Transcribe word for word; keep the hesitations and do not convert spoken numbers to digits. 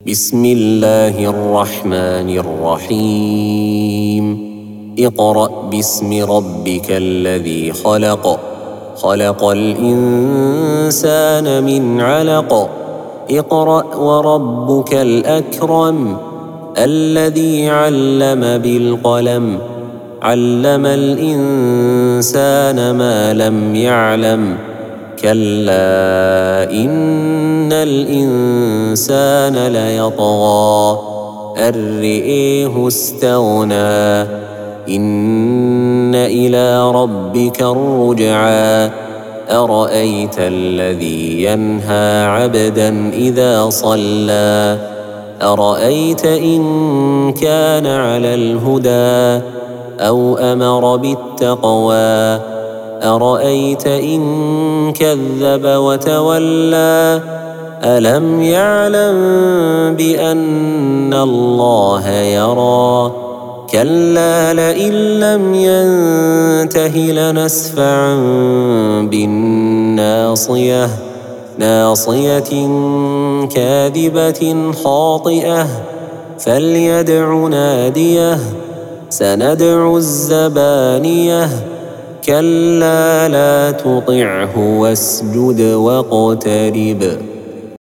بسم الله الرحمن الرحيم اقرأ باسم ربك الذي خلق خلق الإنسان من علق اقرأ وربك الأكرم الذي علم بالقلم علم الإنسان ما لم يعلم كلا إن الإنسان ليطغى أن رآه استغنى إن إلى ربك الرجعى أرأيت الذي ينهى عبدا إذا صلى أرأيت إن كان على الهدى أو أمر بالتقوى أرأيت إن كذب وتولى ألم يعلم بأن الله يرى كلا لئن لم ينته لنسفعا بالناصية ناصية كاذبة خاطئة فليدع ناديه سندع الزبانية كلا لا تطعه واسجد واقترب